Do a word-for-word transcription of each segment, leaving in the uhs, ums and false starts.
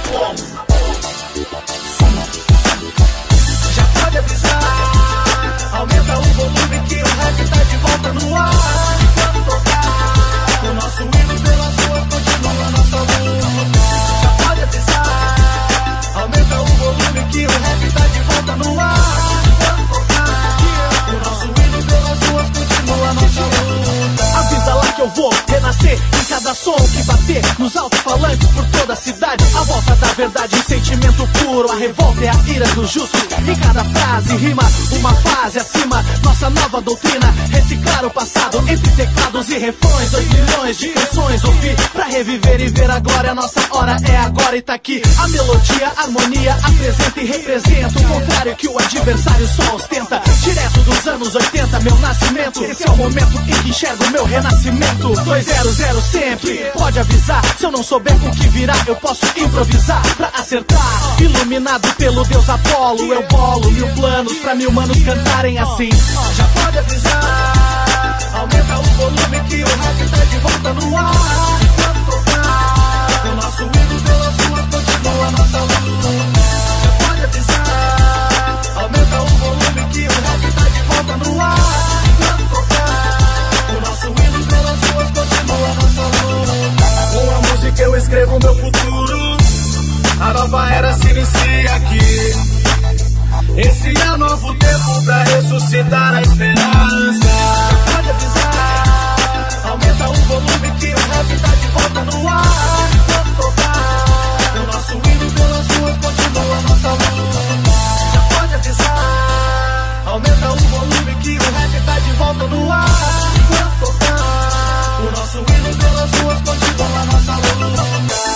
Já pode avisar, aumenta o volume que o rap tá de volta no ar. Enquanto tocar, o nosso hino pelas ruas continua nossa luta. Já pode avisar, aumenta o volume que o rap tá de volta no ar. Enquanto tocar, o nosso hino pelas ruas continua nossa luta. Avisa lá que eu vou renascer em cada som que bater nos alto-falantes por toda a cidade. A volta da verdade em sentimento puro, a revolta é a ira dos justos. Em cada frase rima uma fase acima, nossa nova doutrina, reciclar o passado entre teclados e refrões. Dois milhões de canções ouvir pra reviver e ver a glória. Nossa hora é agora e tá aqui. A melodia, a harmonia apresenta e representa o contrário que o adversário só ostenta. Direto dos anos oitenta, meu nascimento. Esse é o momento em que enxergo meu renascimento. dois zero zero sempre, pode avisar. Se eu não souber com o que virá, eu posso improvisar pra acertar. Iluminado pelo Deus Apolo, eu bolo mil planos pra mil manos cantarem assim. Já pode avisar, aumenta o volume que o rap tá de volta no ar. Enquanto tocar, o nosso hino pelas ruas continua nossa luta. Já pode avisar, aumenta o volume que o rap tá de volta no ar. Enquanto tocar, o nosso hino pelas ruas continua nossa luta. Com a música eu escrevo meu futuro, a nova era se inicia aqui. Esse é o novo tempo pra ressuscitar a esperança. Pode avisar, aumenta o volume que o rap tá de volta no ar. Enquanto tocar, o nosso hino pelas ruas continua nossa luta. Já pode avisar, aumenta o volume que o rap tá de volta no ar. Enquanto tocar, o nosso hino pelas ruas continua nossa luta.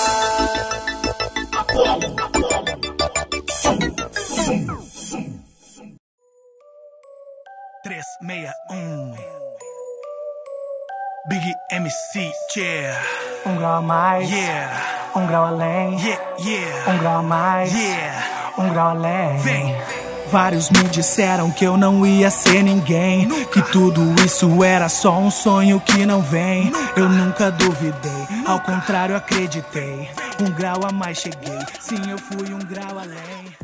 Apolo, Apolo, som, som. três seis um Big M C, yeah. Um grau a mais, Yeah, um grau além, yeah, yeah, um grau a mais, yeah. um grau além. Vem. Vários me disseram que eu não ia ser ninguém, nunca. Que tudo isso era só um sonho que não vem, nunca. Eu nunca duvidei, nunca. Ao contrário acreditei. Um grau a mais cheguei, sim eu fui um grau além.